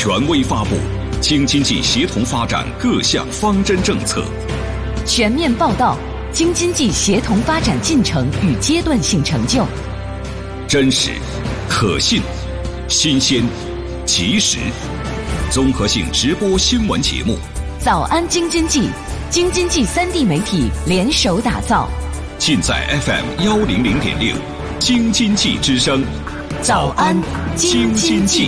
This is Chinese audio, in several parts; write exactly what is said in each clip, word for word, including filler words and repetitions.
权威发布京津冀协同发展各项方针政策， 全面报道京津冀协同发展进程与阶段性成就， 真实、可信、新鲜、及时，综合性直播新闻节目。 早安京津冀，京津冀三地媒体联手打造， 尽在 F M 幺零零点六，京津冀之声。 早安京津冀。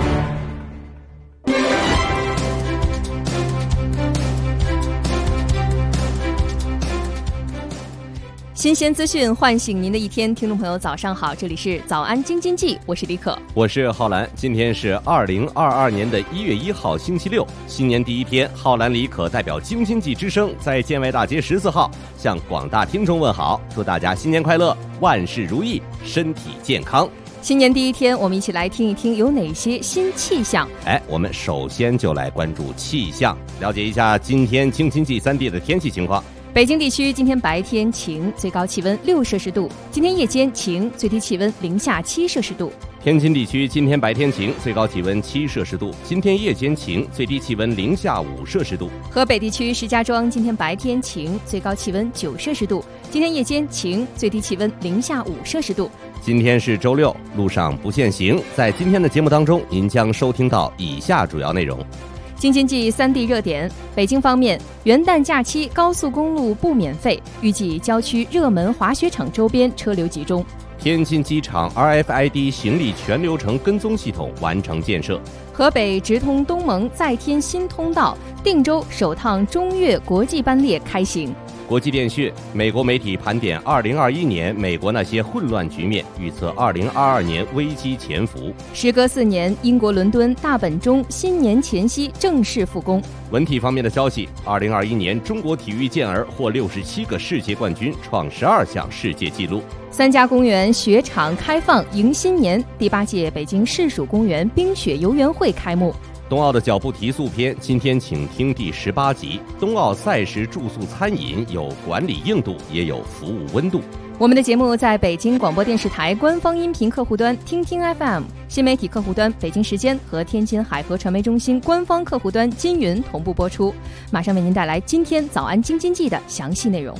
新鲜资讯唤醒您的一天，听众朋友早上好，这里是早安京津冀，我是李可， 我是浩然。今天是二零二二年的一月一号星期六，新年第一天，浩然李可代表京津冀之声在建外大街十四号向广大听众问好，祝大家新年快乐，万事如意，身体健康。 新年第一天，我们一起来听一听有哪些新气象。 哎，我们首先就来关注气象，了解一下今天京津冀三地的天气情况。 北京地区今天白天晴，最高气温六摄氏度；今天夜间晴，最低气温零下七摄氏度。 天津地区今天白天晴，最高气温七摄氏度；今天夜间晴，最低气温零下五摄氏度。 河北地区石家庄今天白天晴，最高气温九摄氏度；今天夜间晴，最低气温零下五摄氏度。 今天是周六，路上不限行。在今天的节目当中，您将收听到以下主要内容。 京津冀三地热点，北京方面，元旦假期高速公路不免费，预计郊区热门滑雪场周边车流集中。 天津机场 R F I D 行李全流程跟踪系统完成建设。 河北直通东盟再添新通道，定州首趟中越国际班列开行。 国际电讯，美国媒体盘点二零二一年美国那些混乱局面，预测二零二二年危机潜伏。 时隔四年，英国伦敦大本钟新年前夕正式复工。 文体方面的消息，二零二一年中国体育健儿获六十七个世界冠军，创十二项世界纪录。 三家公园雪场开放迎新年，第八届北京市属公园冰雪游园会开幕。 冬奥的脚步提速篇，今天请听第十八集。冬奥赛时住宿餐饮有管理硬度，也有服务温度。 我们的节目在北京广播电视台官方音频客户端听听 F M、 新媒体客户端北京时间和天津海河传媒中心官方客户端金云同步播出。马上为您带来今天早安京津冀的详细内容。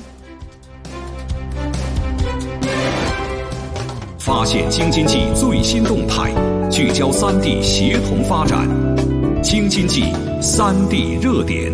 发现京津冀最新动态，聚焦三地协同发展，京津冀三地热点。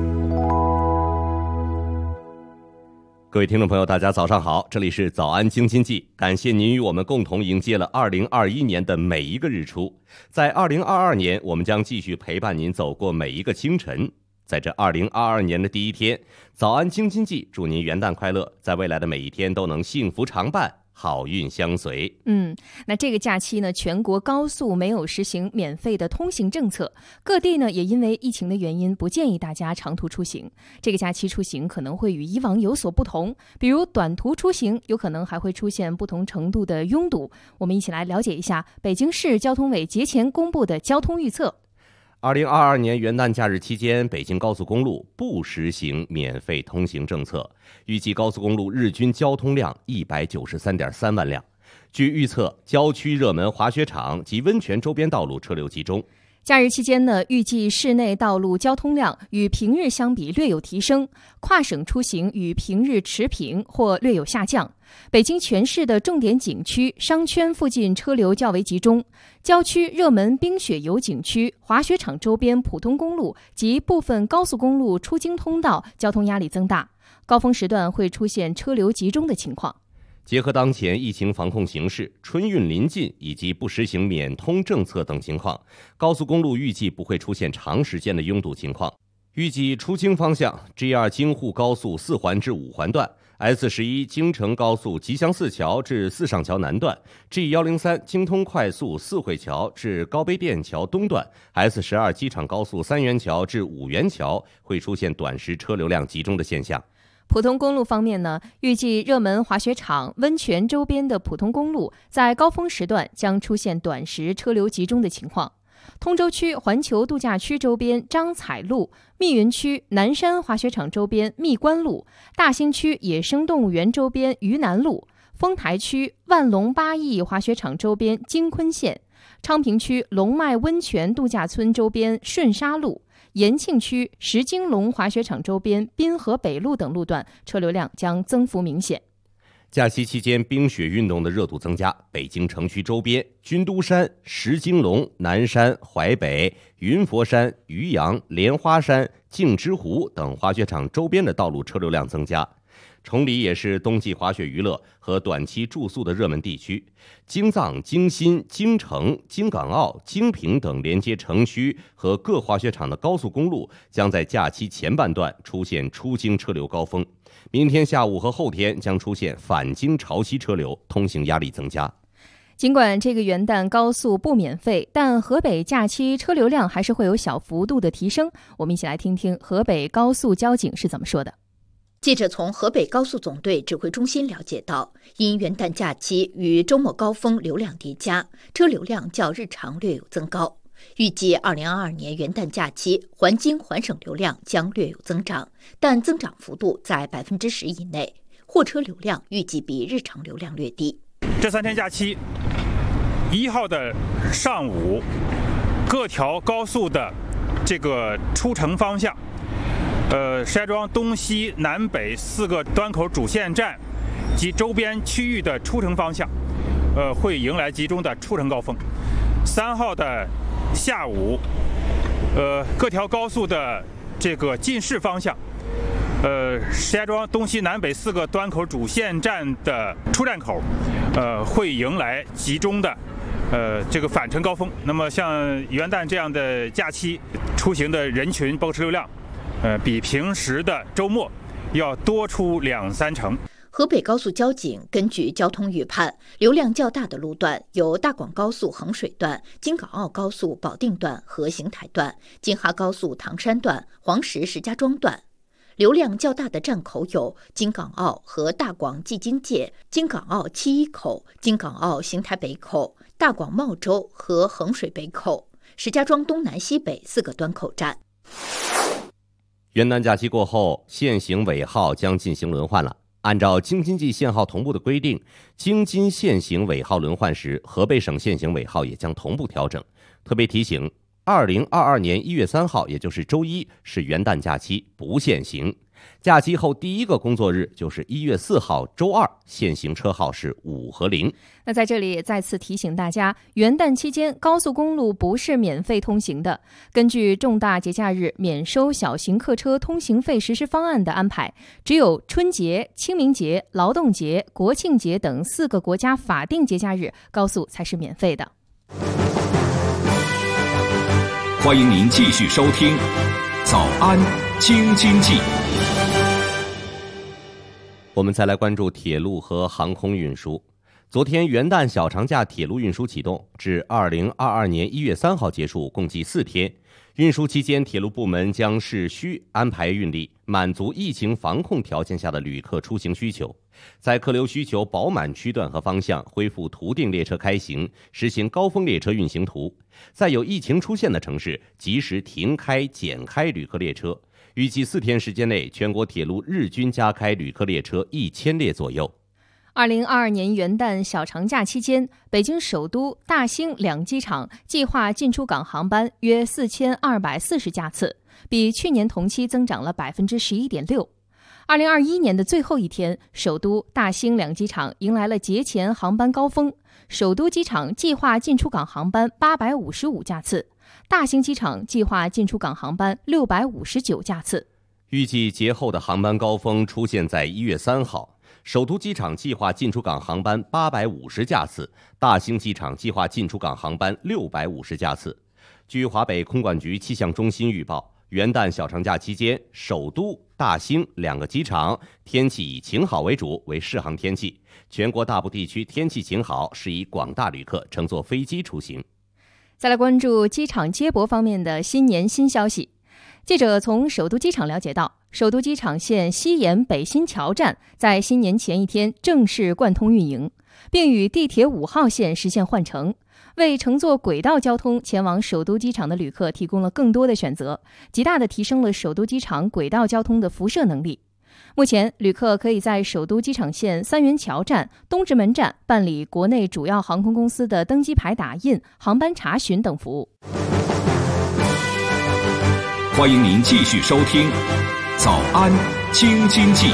各位听众朋友，大家早上好，这里是早安京津冀，感谢您与我们共同迎接了二零二一年的每一个日出。在二零二二年，我们将继续陪伴您走过每一个清晨。在这二零二二年的第一天，早安京津冀祝您元旦快乐，在未来的每一天都能幸福常伴，好运相随。 嗯，那这个假期呢，全国高速没有实行免费的通行政策，各地呢也因为疫情的原因，不建议大家长途出行。这个假期出行可能会与以往有所不同，比如短途出行有可能还会出现不同程度的拥堵。我们一起来了解一下北京市交通委节前公布的交通预测。 二零二二年元旦假日期间，北京高速公路不实行免费通行政策，预计高速公路日均交通量一百九十三点三万辆。据预测，郊区热门滑雪场及温泉周边道路车流集中。 假日期间呢，预计市内道路交通量与平日相比略有提升，跨省出行与平日持平或略有下降。北京全市的重点景区、商圈附近车流较为集中，郊区热门冰雪游景区、滑雪场周边普通公路及部分高速公路出京通道交通压力增大，高峰时段会出现车流集中的情况。 结合当前疫情防控形势、春运临近以及不实行免通政策等情况，高速公路预计不会出现长时间的拥堵情况。预计出京方向 G 二 京沪高速四环至五环段、S 十一 京承高速吉祥寺桥至四上桥南段、G 一零三 京通快速四惠桥至高碑店桥东段、S 十二 机场高速三元桥至五元桥会出现短时车流量集中的现象。 普通公路方面呢，预计热门滑雪场、温泉周边的普通公路在高峰时段将出现短时车流集中的情况。通州区环球度假区周边张彩路、密云区南山滑雪场周边密关路、大兴区野生动物园周边榆南路、丰台区万隆八义滑雪场周边京昆线、 昌平区龙脉温泉度假村周边顺沙路、延庆区石金龙滑雪场周边滨河北路等路段车流量将增幅明显。 假期期间，冰雪运动的热度增加，北京城区周边军都山、石金龙、南山、淮北、云佛山、渔阳、莲花山、镜之湖等滑雪场周边的道路车流量增加。崇礼也是冬季滑雪娱乐和短期住宿的热门地区，京藏、京新、京承、京港澳、京平等连接城区和各滑雪场的高速公路将在假期前半段出现出京车流高峰。明天下午和后天将出现返京潮汐车流，通行压力增加。 尽管这个元旦高速不免费，但河北假期车流量还是会有小幅度的提升。我们一起来听听河北高速交警是怎么说的。 记者从河北高速总队指挥中心了解到，因元旦假期与周末高峰流量叠加，车流量较日常略有增高。预计二零二二年元旦假期环京环省流量将略有增长，但增长幅度在百分之十以内。货车流量预计比日常流量略低。 这三天假期，一号的上午，各条高速的这个出城方向。呃，石家庄东西南北四个端口主线站及周边区域的出城方向，呃，会迎来集中的出城高峰。三号的下午，呃，各条高速的这个进市方向，呃，石家庄东西南北四个端口主线站的出站口，呃，会迎来集中的呃这个返程高峰。那么像元旦这样的假期，出行的人群包括车流量。呃，比平时的周末要多出两三成。 河北高速交警根据交通预判，流量较大的路段有大广高速衡水段、京港澳高速保定段和邢台段、京哈高速唐山段、黄石石家庄段。流量较大的站口有京港澳和大广蓟京界、京港澳七一口、京港澳邢台北口、大广茂州和衡水北口、石家庄东南西北四个端口站。 元旦假期过后，限行尾号将进行轮换了。按照京津冀限号同步的规定，京津限行尾号轮换时，河北省限行尾号也将同步调整。特别提醒，二零二二年一月三号，也就是周一，是元旦假期，不限行。假期后第一个工作日就是一月四号周二，限行车号是五和零。 那在这里也再次提醒大家，元旦期间高速公路不是免费通行的。根据重大节假日免收小型客车通行费实施方案的安排，只有春节、清明节、劳动节、国庆节等四个国家法定节假日，高速才是免费的。 欢迎您继续收听早安京津冀。 我们再来关注铁路和航空运输。昨天元旦小长假铁路运输启动，至二零二二年一月三号结束，共计四天。运输期间，铁路部门将视需安排运力，满足疫情防控条件下的旅客出行需求。在客流需求饱满区段和方向恢复图定列车开行，实行高峰列车运行图。在有疫情出现的城市，及时停开减开旅客列车。预计四天时间内，全国铁路日均加开旅客列车一千列左右。 二零二二年元旦小长假期间，北京首都、大兴两机场计划进出港航班约四千二百四十架次，比去年同期增长了百分之十一点六。二零二一年的最后一天，首都、大兴两机场迎来了节前航班高峰。首都机场计划进出港航班八百五十五架次，大兴机场计划进出港航班六百五十九架次。 预计节后的航班高峰出现在一月三号。首都机场计划进出港航班八百五十架次，大兴机场计划进出港航班六百五十架次。据华北空管局气象中心预报，元旦小长假期间，首都、大兴两个机场天气以晴好为主，为适航天气。全国大部地区天气晴好，适宜广大旅客乘坐飞机出行。 再来关注机场接驳方面的新年新消息。记者从首都机场了解到，首都机场线西延北新桥站在新年前一天正式贯通运营，并与地铁五号线实现换乘，为乘坐轨道交通前往首都机场的旅客提供了更多的选择，极大地提升了首都机场轨道交通的辐射能力。 目前，旅客可以在首都机场线三元桥站、东直门站办理国内主要航空公司的登机牌打印、航班查询等服务。 欢迎您继续收听《早安京津冀》。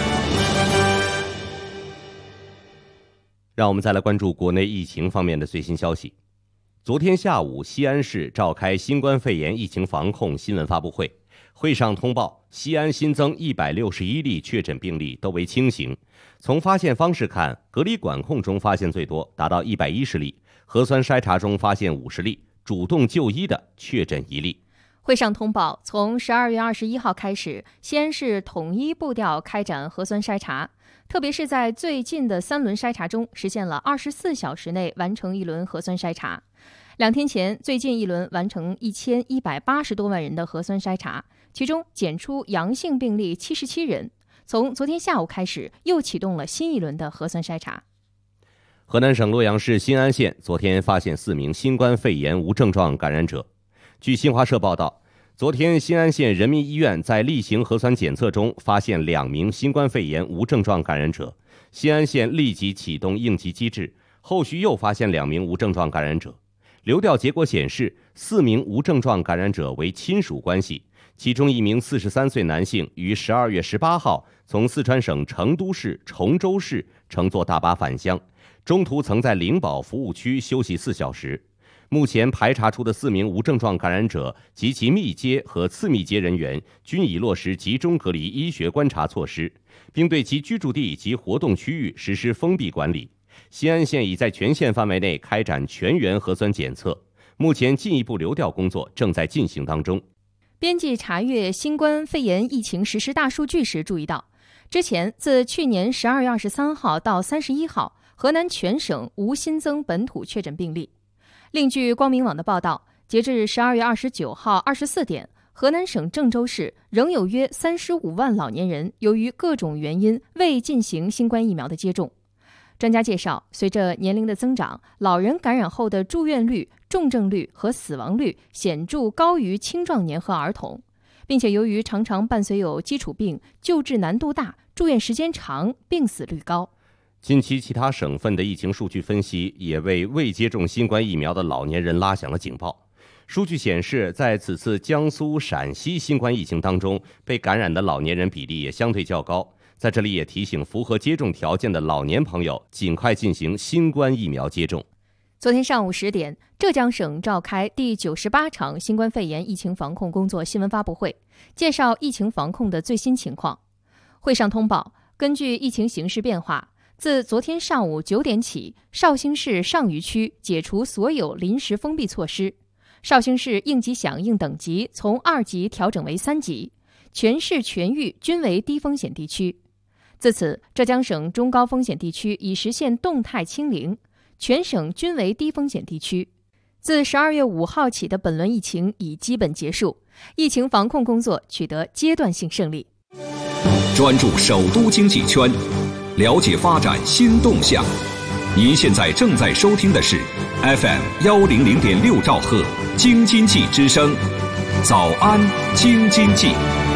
让我们再来关注国内疫情方面的最新消息。昨天下午，西安市召开新冠肺炎疫情防控新闻发布会。会上通报，西安新增一百六十一例确诊病例，都为轻型。从发现方式看，隔离管控中发现最多，达到一百一十例；核酸筛查中发现五十例，主动就医的确诊一例。 会上通报，从十二月二十一号开始，西安市统一步调开展核酸筛查，特别是在最近的三轮筛查中，实现了二十四小时内完成一轮核酸筛查。两天前，最近一轮完成一千一百八十多万人的核酸筛查，其中检出阳性病例七十七人。从昨天下午开始，又启动了新一轮的核酸筛查。 河南省洛阳市新安县昨天发现四名新冠肺炎无症状感染者。据新华社报道，昨天新安县人民医院在例行核酸检测中发现两名新冠肺炎无症状感染者，新安县立即启动应急机制，后续又发现两名无症状感染者。流调结果显示，四名无症状感染者为亲属关系，其中一名四十三岁男性于十二月十八号从四川省成都市崇州市乘坐大巴返乡，中途曾在灵宝服务区休息四小时。目前排查出的四名无症状感染者及其密接和次密接人员均已落实集中隔离医学观察措施，并对其居住地及活动区域实施封闭管理。西安县已在全县范围内开展全员核酸检测，目前进一步流调工作正在进行当中。 编辑查阅新冠肺炎疫情实时大数据时注意到，之前自去年十二月二十三号到三十一号，河南全省无新增本土确诊病例。另据光明网的报道，截至十二月二十九号二十四点，河南省郑州市仍有约三十五万老年人由于各种原因未进行新冠疫苗的接种。专家介绍，随着年龄的增长，老人感染后的住院率、重症率和死亡率显著高于青壮年和儿童，并且由于常常伴随有基础病，救治难度大，住院时间长，病死率高。 近期其他省份的疫情数据分析也为未接种新冠疫苗的老年人拉响了警报。数据显示，在此次江苏、陕西新冠疫情当中，被感染的老年人比例也相对较高。在这里也提醒符合接种条件的老年朋友，尽快进行新冠疫苗接种。 昨天上午十点，浙江省召开第九十八场新冠肺炎疫情防控工作新闻发布会，介绍疫情防控的最新情况。会上通报，根据疫情形势变化，自昨天上午九点起，绍兴市上虞区解除所有临时封闭措施，绍兴市应急响应等级从二级调整为三级，全市全域均为低风险地区。自此，浙江省中高风险地区已实现动态清零，全省均为低风险地区。自十二月五号起的本轮疫情已基本结束，疫情防控工作取得阶段性胜利。 专注首都经济圈，了解发展新动向。您现在正在收听的是 F M 幺零零点六兆赫京津冀之声，早安京津冀。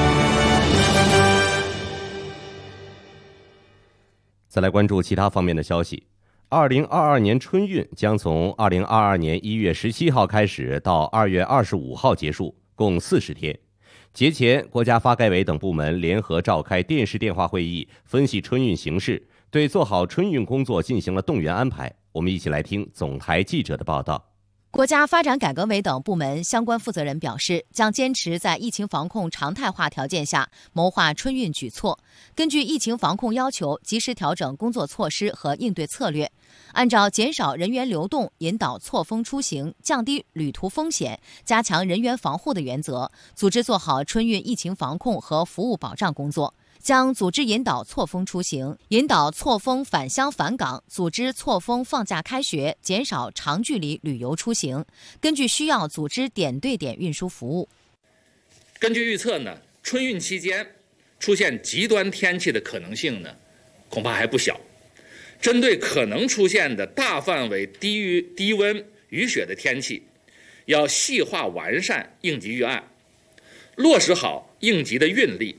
再来关注其他方面的消息。二零二二年春运将从二零二二年一月十七号开始到二月二十五号结束，共四十天。节前，国家发改委等部门联合召开电视电话会议，分析春运形势，对做好春运工作进行了动员安排。我们一起来听总台记者的报道。 国家发展改革委等部门相关负责人表示，将坚持在疫情防控常态化条件下谋划春运举措，根据疫情防控要求，及时调整工作措施和应对策略，按照减少人员流动、引导错峰出行、降低旅途风险、加强人员防护的原则，组织做好春运疫情防控和服务保障工作。将组织引导错峰出行，引导错峰返乡返岗，组织错峰放假开学，减少长距离旅游出行。根据需要，组织点对点运输服务。 根据预测呢，春运期间出现极端天气的可能性呢，恐怕还不小。针对可能出现的大范围低于低温、雨雪的天气，要细化完善应急预案，落实好应急的运力。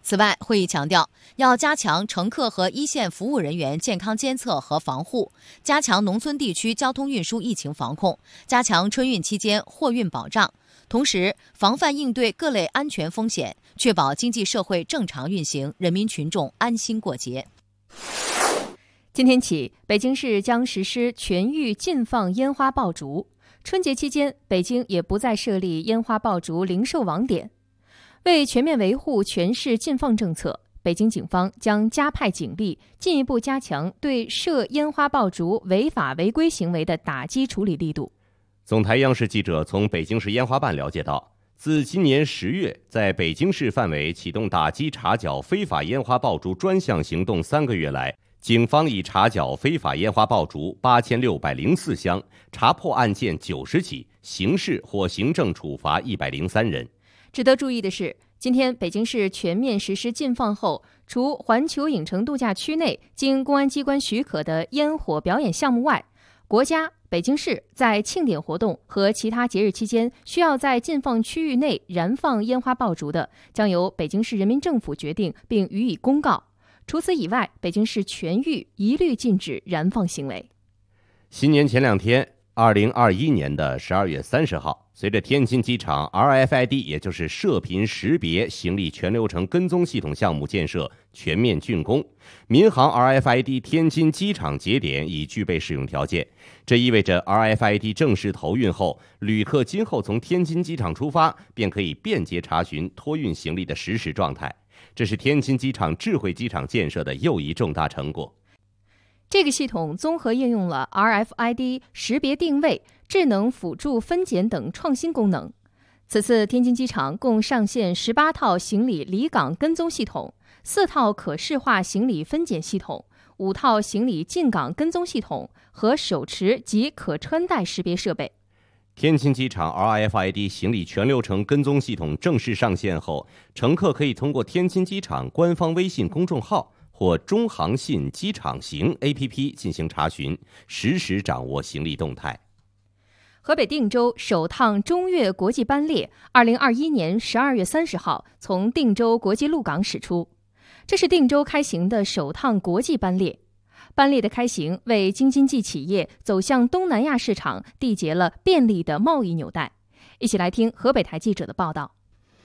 此外，会议强调要加强乘客和一线服务人员健康监测和防护，加强农村地区交通运输疫情防控，加强春运期间货运保障，同时防范应对各类安全风险，确保经济社会正常运行，人民群众安心过节。 今天起，北京市将实施全域禁放烟花爆竹。春节期间，北京也不再设立烟花爆竹零售网点。为全面维护全市禁放政策，北京警方将加派警力，进一步加强对涉烟花爆竹违法违规行为的打击处理力度。 总台央视记者从北京市烟花办了解到，自今年十月在北京市范围启动打击查缴非法烟花爆竹专项行动三个月来，警方已查缴非法烟花爆竹八千六百零四箱，查破案件九十起，刑事或行政处罚一百零三人。 值得注意的是，今天北京市全面实施禁放后，除环球影城度假区内经公安机关许可的烟火表演项目外，国家、北京市在庆典活动和其他节日期间需要在禁放区域内燃放烟花爆竹的，将由北京市人民政府决定并予以公告。除此以外，北京市全域一律禁止燃放行为。 新年前两天，二零二一年的十二月三十号，随着天津机场 R F I D， 也就是射频识别行李全流程跟踪系统项目建设全面竣工，民航 R F I D 天津机场节点已具备使用条件。这意味着 R F I D 正式投运后，旅客今后从天津机场出发，便可以便捷查询托运行李的实时状态。这是天津机场智慧机场建设的又一重大成果。 这个系统综合应用了 R F I D 识别定位、智能辅助分拣等创新功能。此次天津机场共上线十八套行李离港跟踪系统、四套可视化行李分拣系统、五套行李进港跟踪系统和手持及可穿戴识别设备。 天津机场 R F I D 行李全流程跟踪系统正式上线后，乘客可以通过天津机场官方微信公众号或中航信机场行 A P P 进行查询，实时掌握行李动态。 河北定州首趟中越国际班列二零二一年十二月三十号从定州国际陆港驶出，这是定州开行的首趟国际班列。班列的开行为京津冀企业走向东南亚市场缔结了便利的贸易纽带。一起来听河北台记者的报道。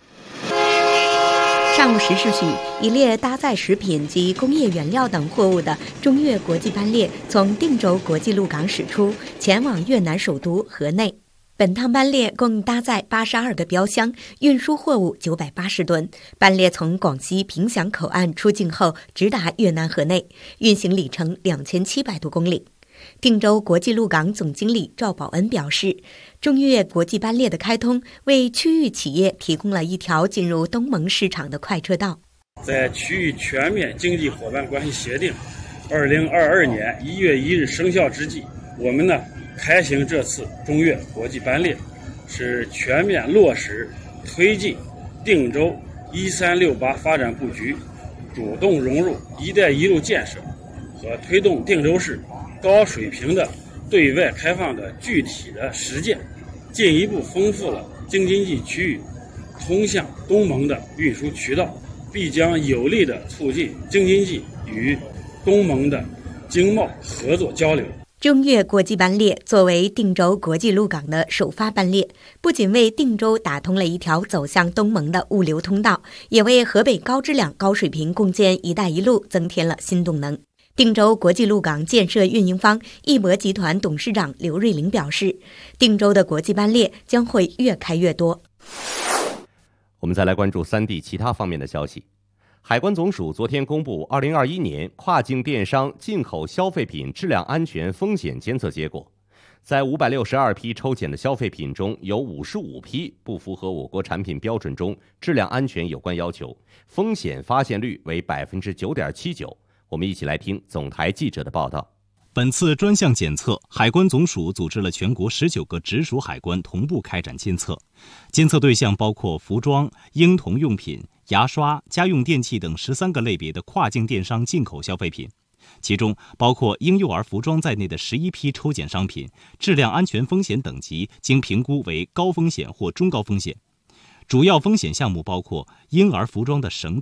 上午十时许，一列搭载食品及工业原料等货物的中越国际班列从定州国际陆港驶出，前往越南首都河内。本趟班列共搭载八十二个标箱，运输货物九百八十吨。班列从广西凭祥口岸出境后，直达越南河内，运行里程两千七百多公里。定州国际陆港总经理赵宝恩表示，中越国际班列的开通为区域企业提供了一条进入东盟市场的快车道。 在区域全面经济伙伴关系协定二零二二年一月一日生效之际，我们呢开行这次中越国际班列，是全面落实推进定州一三六八发展布局，主动融入“一带一路”建设和推动定州市高水平的对外开放的具体的实践，进一步丰富了京津冀区域通向东盟的运输渠道，必将有力地促进京津冀与东盟的经贸合作交流。 中越国际班列作为定州国际陆港的首发班列，不仅为定州打通了一条走向东盟的物流通道，也为河北高质量高水平共建“一带一路”增添了新动能。定州国际陆港建设运营方亿博集团董事长刘瑞玲表示，定州的国际班列将会越开越多。 我们再来关注三地其他方面的消息。海关总署昨天公布二零二一年跨境电商进口消费品质量安全风险监测结果，在五百六十二批抽检的消费品中，有五十五批不符合我国产品标准中质量安全有关要求，风险发现率为百分之九点七九。我们一起来听总台记者的报道。 本次专项检测，海关总署组织了全国十九个直属海关同步开展监测，监测对象包括服装、婴童用品、牙刷、家用电器等十三个类别的跨境电商进口消费品，其中包括婴幼儿服装在内的十一批抽检商品，质量安全风险等级经评估为高风险或中高风险。主要风险项目包括婴儿服装的绳带、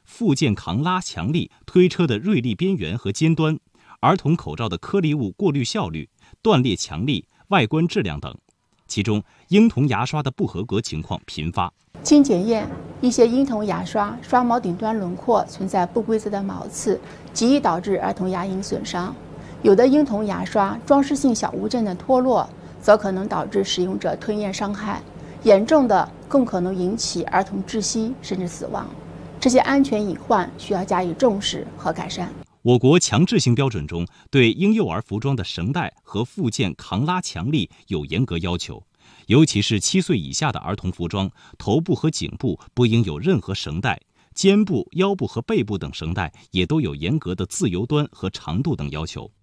附件扛拉强力推车的锐利边缘和尖端，儿童口罩的颗粒物过滤效率、断裂强力、外观质量等。其中，婴童牙刷的不合格情况频发。 经检验，一些婴童牙刷刷毛顶端轮廓存在不规则的毛刺，极易导致儿童牙龈损伤。有的婴童牙刷装饰性小物件的脱落，则可能导致使用者吞咽伤害，严重的更可能引起儿童窒息甚至死亡。这些安全隐患需要加以重视和改善。 我国强制性标准中对婴幼儿服装的绳带和附件扛拉强力有严格要求，尤其是七岁以下的儿童服装，头部和颈部不应有任何绳带，肩部、腰部和背部等绳带也都有严格的自由端和长度等要求。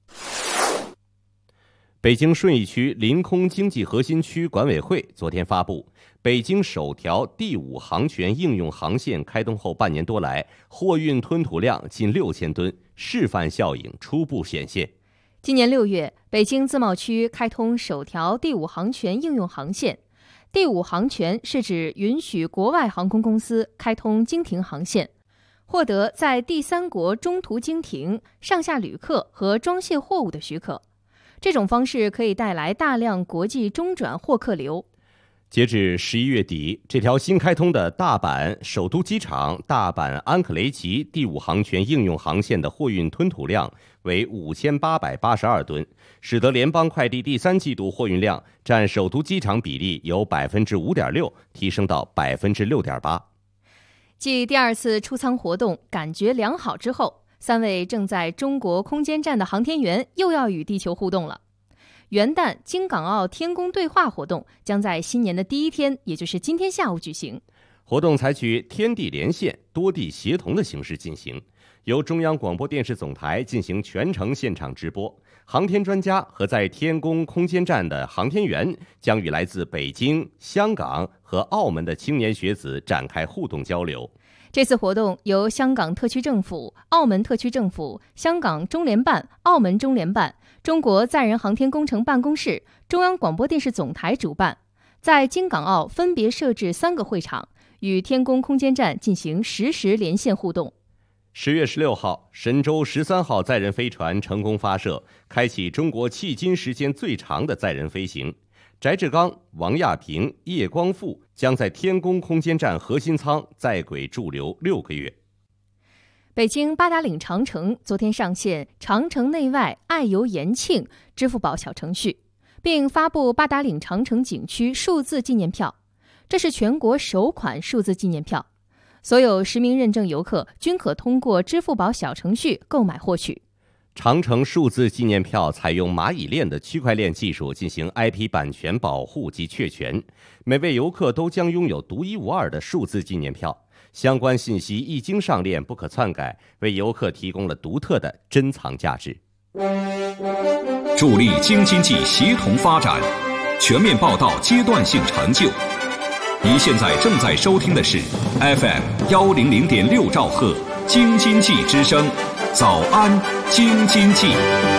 北京顺义区临空经济核心区管委会昨天发布，北京首条第五航权应用航线开通后半年多来，货运吞吐量近六千吨，示范效应初步显现。 今年六月，北京自贸区开通首条第五航权应用航线。第五航权是指允许国外航空公司开通经停航线，获得在第三国中途经停、上下旅客和装卸货物的许可。这种方式可以带来大量国际中转货客流。 截至十一月底，这条新开通的大阪首都机场大阪安克雷奇第五航权应用航线的货运吞吐量为五千八百八十二吨，使得联邦快递第三季度货运量占首都机场比例由百分之五点六提升到百分之六点八。 继第二次出舱活动感觉良好之后，三位正在中国空间站的航天员又要与地球互动了。元旦京港澳天宫对话活动将在新年的第一天，也就是今天下午举行。 活动采取天地连线、多地协同的形式进行，由中央广播电视总台进行全程现场直播。航天专家和在天宫空间站的航天员将与来自北京、香港和澳门的青年学子展开互动交流。 这次活动由香港特区政府、澳门特区政府、香港中联办、澳门中联办、中国载人航天工程办公室、中央广播电视总台主办，在京港澳分别设置三个会场，与天宫空间站进行实时连线互动。 十月十六号，神舟十三号载人飞船成功发射，开启中国迄今时间最长的载人飞行。翟志刚、王亚平、叶光富将在天宫空间站核心舱在轨驻留六个月。 北京八达岭长城昨天上线长城内外爱游延庆支付宝小程序，并发布八达岭长城景区数字纪念票，这是全国首款数字纪念票，所有实名认证游客均可通过支付宝小程序购买获取。 长城数字纪念票采用蚂蚁链的区块链技术进行 I P 版权保护及确权，每位游客都将拥有独一无二的数字纪念票，相关信息一经上链不可篡改，为游客提供了独特的珍藏价值。 助力京津冀协同发展，全面报道阶段性成就。您现在正在收听的是 F M 一零零点六兆赫京津冀之声。早安京津冀。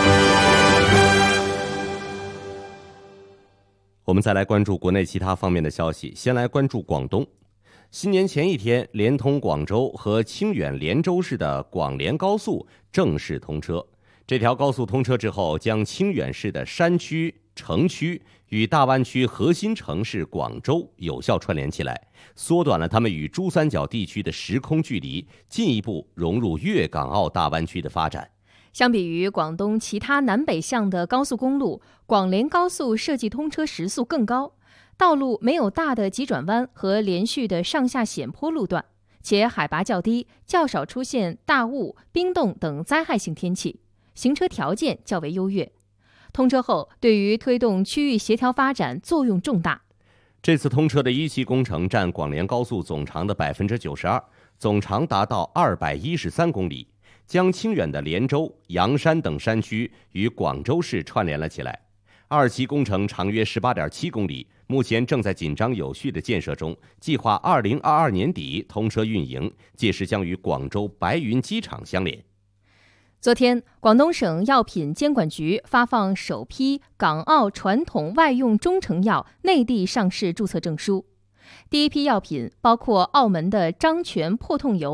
我们再来关注国内其他方面的消息，先来关注广东。新年前一天，连通广州和清远连州市的广连高速正式通车。这条高速通车之后，将清远市的山区、城区与大湾区核心城市广州有效串联起来，缩短了他们与珠三角地区的时空距离，进一步融入粤港澳大湾区的发展。 相比于广东其他南北向的高速公路，广连高速设计通车时速更高，道路没有大的急转弯和连续的上下险坡路段，且海拔较低，较少出现大雾、冰冻等灾害性天气，行车条件较为优越。通车后，对于推动区域协调发展作用重大。 这次通车的一期工程占广连高速总长的百分之九十二，总长达到二百一十三公里，将清远的连州、阳山等山区与广州市串联了起来。二期工程长约十八点七公里，目前正在紧张有序的建设中，计划二零二二年底通车运营，届时将与广州白云机场相连。 昨天，广东省药品监管局发放首批港澳传统外用中成药内地上市注册证书。第一批药品包括澳门的张泉破痛油、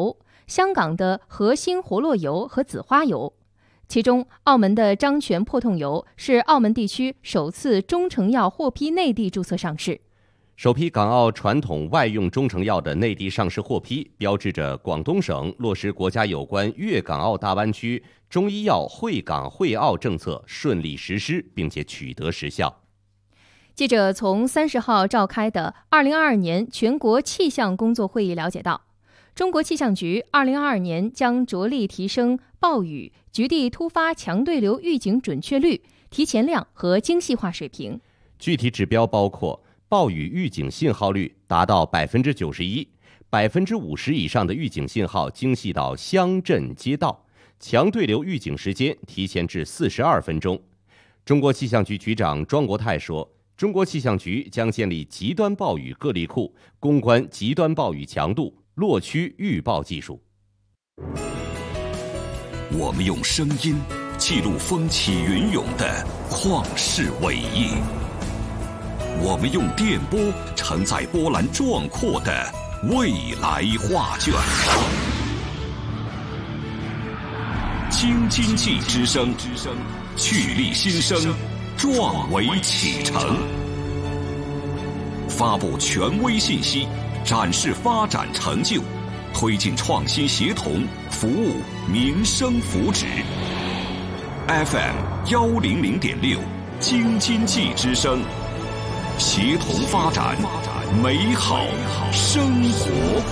香港的核心活络油和紫花油。其中，澳门的张泉破痛油是澳门地区首次中成药获批内地注册上市。 首批港澳传统外用中成药的内地上市获批，标志着广东省落实国家有关粤港澳大湾区中医药惠港惠澳政策顺利实施，并且取得实效。 记者从三十号召开的二零二二年全国气象工作会议了解到，中国气象局二零二二年将着力提升暴雨、局地突发强对流预警准确率、提前量和精细化水平。 具体指标包括暴雨预警信号率达到百分之九十一，百分之五十以上的预警信号精细到乡镇街道，强对流预警时间提前至四十二分钟。中国气象局局长庄国泰说，中国气象局将建立极端暴雨个例库，攻关极端暴雨强度、落区预报技术。 我们用声音记录风起云涌的旷世伟业，我们用电波承载波澜壮阔的未来画卷。京津冀之声，蓄力新生，壮维启程。发布权威信息，展示发展成就，推进创新协同，服务民生福祉。F M 幺零零点六，京津冀之声，协同发展，美好生活。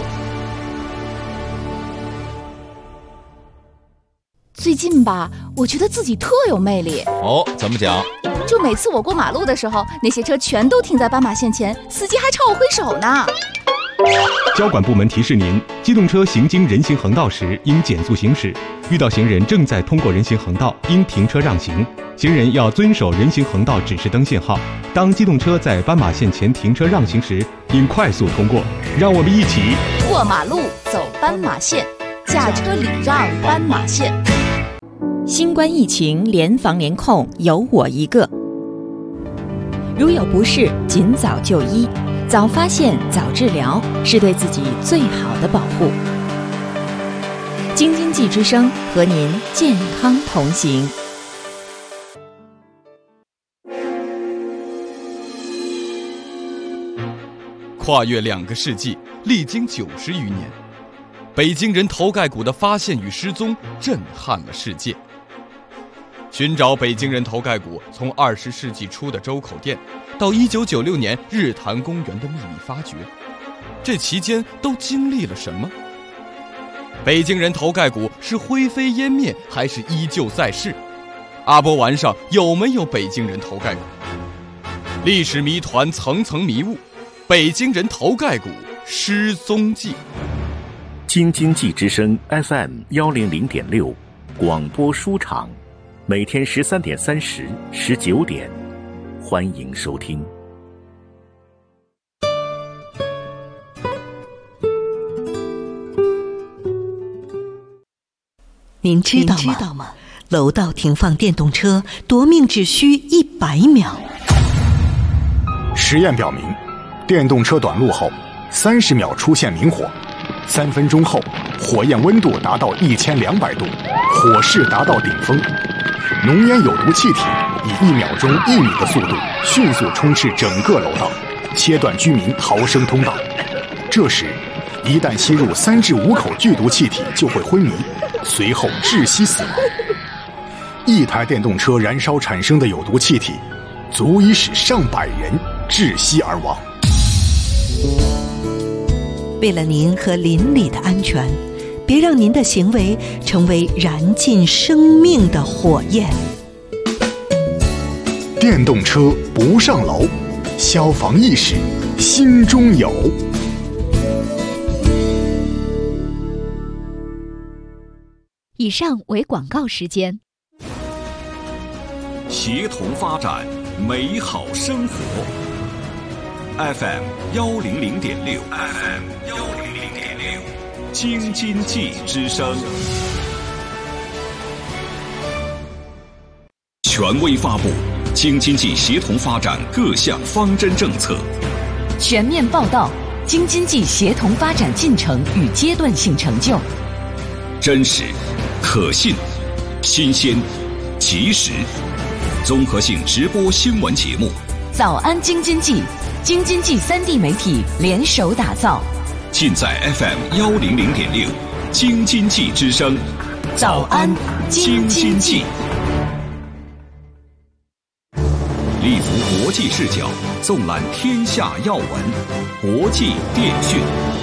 最近吧，我觉得自己特有魅力。 哦，怎么讲？ 就每次我过马路的时候，那些车全都停在斑马线前，司机还朝我挥手呢。 交管部门提示您：机动车行经人行横道时应减速行驶，遇到行人正在通过人行横道，应停车让行。行人要遵守人行横道指示灯信号。当机动车在斑马线前停车让行时，应快速通过。让我们一起过马路，走斑马线，驾车礼让斑马线。 新冠疫情联防联控，有我一个。如有不适，尽早就医，早发现早治疗，是对自己最好的保护。京津冀之声和您健康同行。 跨越两个世纪，历经九十余年，北京人头盖骨的发现与失踪震撼了世界。寻找北京人头盖骨，从二十世纪初的周口店，到一九九六年日坛公园的秘密发掘，这期间都经历了什么？北京人头盖骨是灰飞烟灭，还是依旧在世？阿波丸上有没有北京人头盖骨？历史谜团层层迷雾，北京人头盖骨失踪记。 京津冀之声 F M 幺零零点六广播书场，每天十三点三十、十九点，欢迎收听。 您知道吗？知道吗？楼道停放电动车夺命只需一百秒。 实验表明，电动车短路后，三十秒出现明火，三分钟后，火焰温度达到一千两百度，火势达到顶峰。浓烟有毒气体以一秒钟一米的速度迅速充斥整个楼道，切断居民逃生通道。这时，一旦吸入三至五口剧毒气体，就会昏迷，随后窒息死亡。一台电动车燃烧产生的有毒气体，足以使上百人窒息而亡。 为了您和邻里的安全，别让您的行为成为燃尽生命的火焰。 电动车不上楼，消防意识心中有。 以上为广告时间。 协同发展，美好生活。F M 幺零零点六 ，F M 幺零零点六，京津冀之声。权威发布京津冀协同发展各项方针政策， 全面报道京津冀协同发展进程与阶段性成就。 真实、可信、新鲜、及时，综合性直播新闻节目。 早安京津冀，京津冀三地媒体联手打造。 尽在 F M 幺零零点六，京津冀之声。 早安京津冀。 立足国际视角，纵览天下要闻，国际电讯。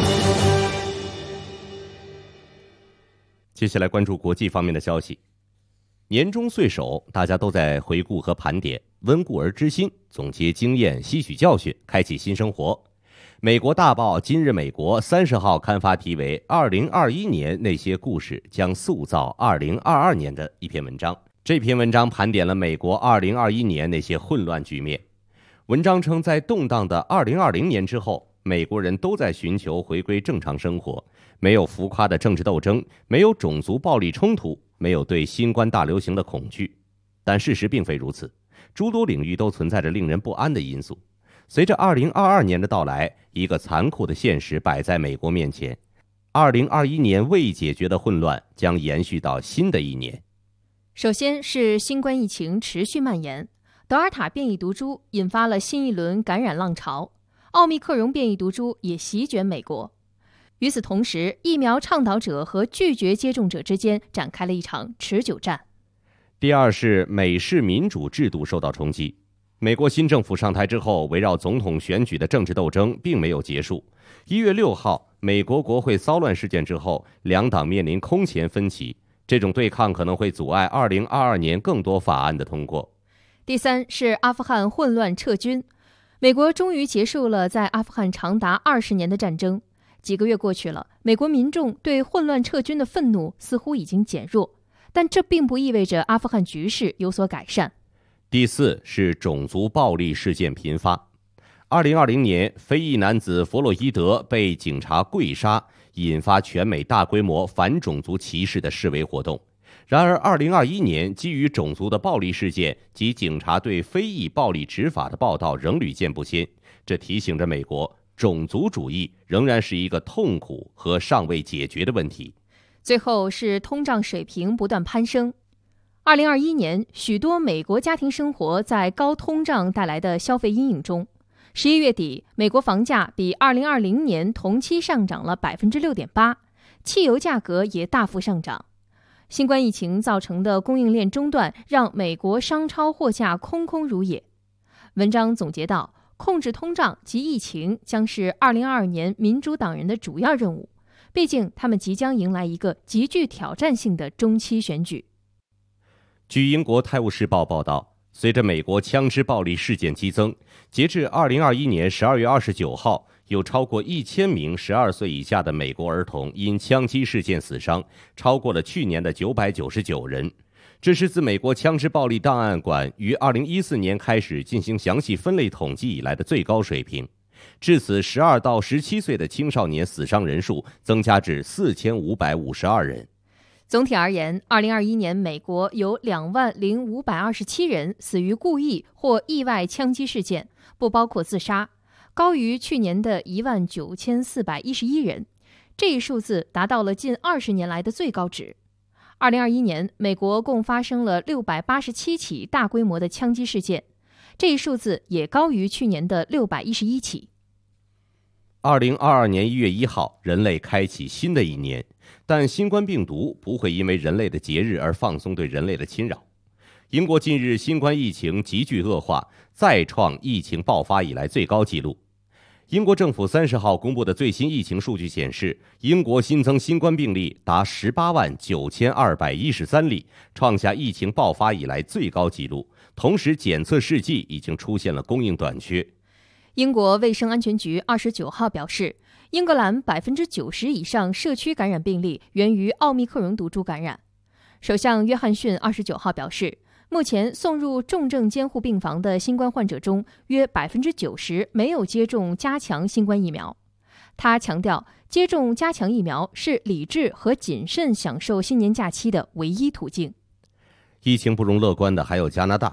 接下来关注国际方面的消息。年终岁首，大家都在回顾和盘点，温故而知新，总结经验，吸取教训，开启新生活。美国大报《今日美国》三十号刊发题为《二零二一年那些故事将塑造二零二二年》的一篇文章。这篇文章盘点了美国二零二一年那些混乱局面。文章称，在动荡的二零二零年之后，美国人都在寻求回归正常生活，没有浮夸的政治斗争，没有种族暴力冲突，没有对新冠大流行的恐惧。但事实并非如此，诸多领域都存在着令人不安的因素。随着二零二二年的到来，一个残酷的现实摆在美国面前：二零二一年未解决的混乱将延续到新的一年。 首先是新冠疫情持续蔓延，德尔塔变异毒株引发了新一轮感染浪潮，奥密克戎变异毒株也席卷美国。与此同时，疫苗倡导者和拒绝接种者之间展开了一场持久战。 第二是美式民主制度受到冲击。美国新政府上台之后，围绕总统选举的政治斗争并没有结束。一月六号，美国国会骚乱事件之后，两党面临空前分歧。这种对抗可能会阻碍二零二二年更多法案的通过。 第三是阿富汗混乱撤军，美国终于结束了在阿富汗长达二十年的战争。几个月过去了，美国民众对混乱撤军的愤怒似乎已经减弱，但这并不意味着阿富汗局势有所改善。 第四是种族暴力事件频发。二零二零年，非裔男子弗洛伊德被警察跪杀，引发全美大规模反种族歧视的示威活动。然而二零二一年，基于种族的暴力事件及警察对非裔暴力执法的报道仍屡见不鲜，这提醒着美国，种族主义仍然是一个痛苦和尚未解决的问题。 最后是通胀水平不断攀升。二零二一年，许多美国家庭生活在高通胀带来的消费阴影中。十一月底，美国房价比二零二零年同期上涨了百分之六点八，汽油价格也大幅上涨。新冠疫情造成的供应链中断，让美国商超货架空空如也。文章总结道，控制通胀及疫情将是二零二二年民主党人的主要任务，毕竟他们即将迎来一个极具挑战性的中期选举。 据英国《泰晤士报》报道，随着美国枪支暴力事件激增，截至二零二一年十二月二十九号，有超过一千名十二岁以下的美国儿童因枪击事件死伤，超过了去年的九百九十九人。这是自美国枪支暴力档案馆于二零一四年开始进行详细分类统计以来的最高水平。至此，十二到十七岁的青少年死伤人数增加至四千五百五十二人。 总体而言，二零二一年美国有两万零五百二十七人死于故意或意外枪击事件，不包括自杀，高于去年的一万九千四百一十一人。这一数字达到了近二十年来的最高值。二零二一年，美国共发生了六百八十七起大规模的枪击事件，这一数字也高于去年的六百一十一起。 二零二二年一月一号，人类开启新的一年，但新冠病毒不会因为人类的节日而放松对人类的侵扰。英国近日新冠疫情急剧恶化，再创疫情爆发以来最高纪录。英国政府三十号公布的最新疫情数据显示，英国新增新冠病例达十八万九千二百一十三例，创下疫情爆发以来最高纪录。同时，检测试剂已经出现了供应短缺。 英国卫生安全局二十九号表示，英格兰百分之九十以上社区感染病例源于奥密克戎毒株感染。首相约翰逊二十九号表示，目前送入重症监护病房的新冠患者中，约百分之九十没有接种加强新冠疫苗。他强调，接种加强疫苗是理智和谨慎享受新年假期的唯一途径。 疫情不容乐观的还有加拿大。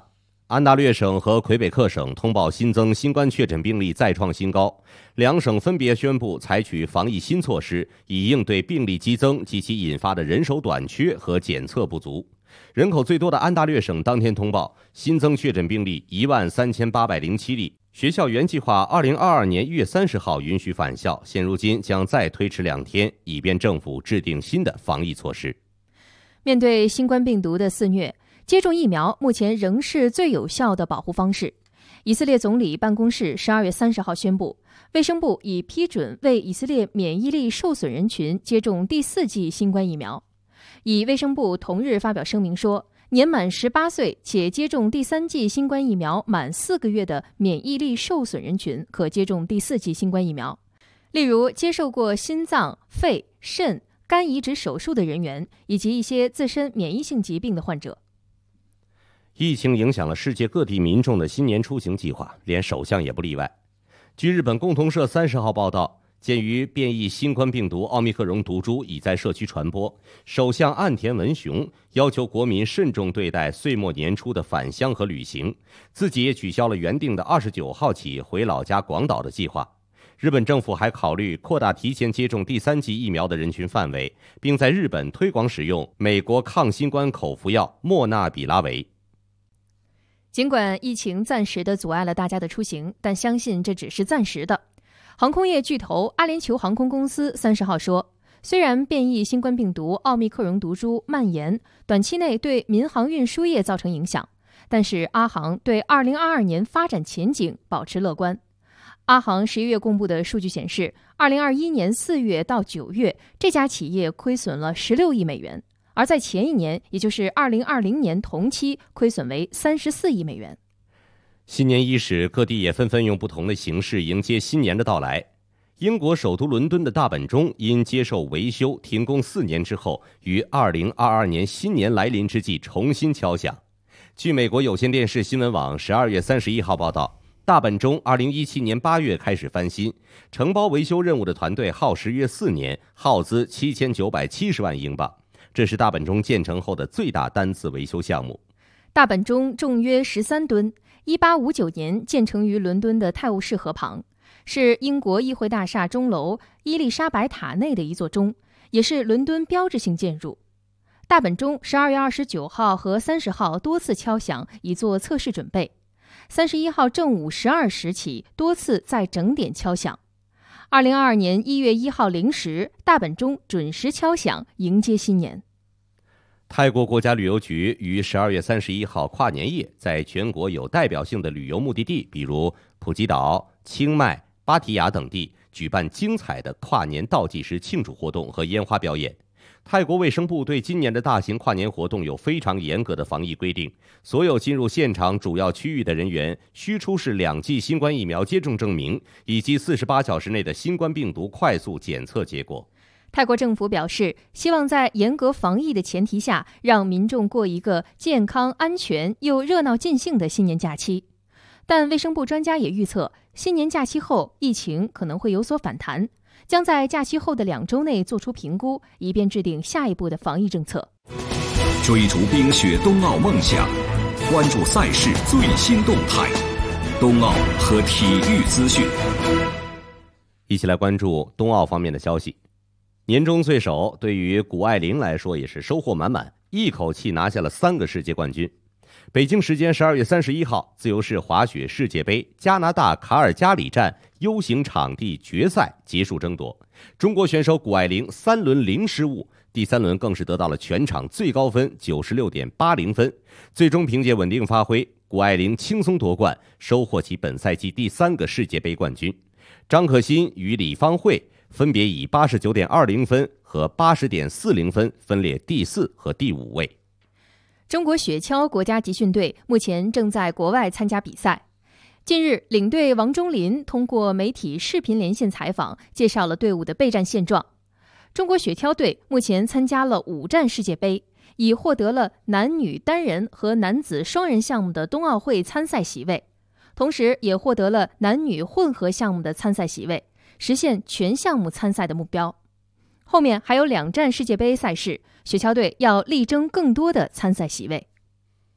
安大略省和魁北克省通报新增新冠确诊病例再创新高，两省分别宣布采取防疫新措施，以应对病例激增及其引发的人手短缺和检测不足。人口最多的安大略省当天通报新增确诊病例一万三千八百零七例。学校原计划二零二二年一月三十号允许返校，现如今将再推迟两天，以便政府制定新的防疫措施。 面对新冠病毒的肆虐，接种疫苗目前仍是最有效的保护方式。以色列总理办公室十二月三十号宣布，卫生部已批准为以色列免疫力受损人群接种第四剂新冠疫苗。以卫生部同日发表声明说，年满十八岁且接种第三剂新冠疫苗满四个月的免疫力受损人群可接种第四剂新冠疫苗。例如，接受过心脏、肺、肾、肝移植手术的人员，以及一些自身免疫性疾病的患者。 疫情影响了世界各地民众的新年出行计划，连首相也不例外。据日本共同社三十号报道，鉴于变异新冠病毒奥密克戎毒株已在社区传播，首相岸田文雄要求国民慎重对待岁末年初的返乡和旅行，自己也取消了原定的二十九号起回老家广岛的计划。日本政府还考虑扩大提前接种第三剂疫苗的人群范围，并在日本推广使用美国抗新冠口服药莫纳比拉韦。 尽管疫情暂时的阻碍了大家的出行，但相信这只是暂时的。航空业巨头阿联酋航空公司三十号说，虽然变异新冠病毒奥密克戎毒株蔓延，短期内对民航运输业造成影响，但是阿航对二零二二年发展前景保持乐观。阿航十一月公布的数据显示，二零二一年四月到九月，这家企业亏损了十六亿美元，而在前一年，也就是二零二零年同期，亏损为三十四亿美元。 新年伊始，各地也纷纷用不同的形式迎接新年的到来。英国首都伦敦的大本钟因接受维修停工四年之后，于二零二二年新年来临之际重新敲响。据美国有线电视新闻网十二月三十一号报道，大本钟二零一七年八月开始翻新，承包维修任务的团队耗时约四年，耗资七千九百七十万英镑。这是大本钟建成后的最大单次维修项目。 大本钟重约十三吨，一八五九年建成于伦敦的泰晤士河旁，是英国议会大厦钟楼伊丽莎白塔内的一座钟，也是伦敦标志性建筑。大本钟十二月二十九号和三十号多次敲响，以做测试准备。三十一号正午十二时起，多次在整点敲响。二零二二年一月一号零时，大本钟准时敲响，迎接新年。 泰国国家旅游局于十二月三十一号跨年夜，在全国有代表性的旅游目的地，比如普吉岛、清迈、芭提雅等地，举办精彩的跨年倒计时庆祝活动和烟花表演。泰国卫生部对今年的大型跨年活动有非常严格的防疫规定，所有进入现场主要区域的人员需出示两剂新冠疫苗接种证明，以及四十八小时内的新冠病毒快速检测结果。 泰国政府表示，希望在严格防疫的前提下，让民众过一个健康、安全又热闹尽兴的新年假期。但卫生部专家也预测，新年假期后疫情可能会有所反弹，将在假期后的两周内做出评估，以便制定下一步的防疫政策。 追逐冰雪冬奥梦想，关注赛事最新动态，冬奥和体育资讯。 一起来关注冬奥方面的消息。年终岁首对于谷爱凌来说也是收获满满，一口气拿下了三个世界冠军。北京时间十二月三十一号，自由式滑雪世界杯加拿大卡尔加里站 U 型场地决赛结束争夺，中国选手谷爱凌三轮零失误，第三轮更是得到了全场最高分 九十六点八零分，最终凭借稳定发挥，谷爱凌轻松夺冠，收获其本赛季第三个世界杯冠军。张可欣与李芳慧分别以 八十九点二零分和 八十点四零分分列第四和第五位。 中国雪橇国家集训队目前正在国外参加比赛。近日，领队王忠林通过媒体视频连线采访，介绍了队伍的备战现状。中国雪橇队目前参加了五站世界杯，已获得了男女单人和男子双人项目的冬奥会参赛席位，同时也获得了男女混合项目的参赛席位，实现全项目参赛的目标。后面还有两站世界杯赛事，雪橇队要力争更多的参赛席位。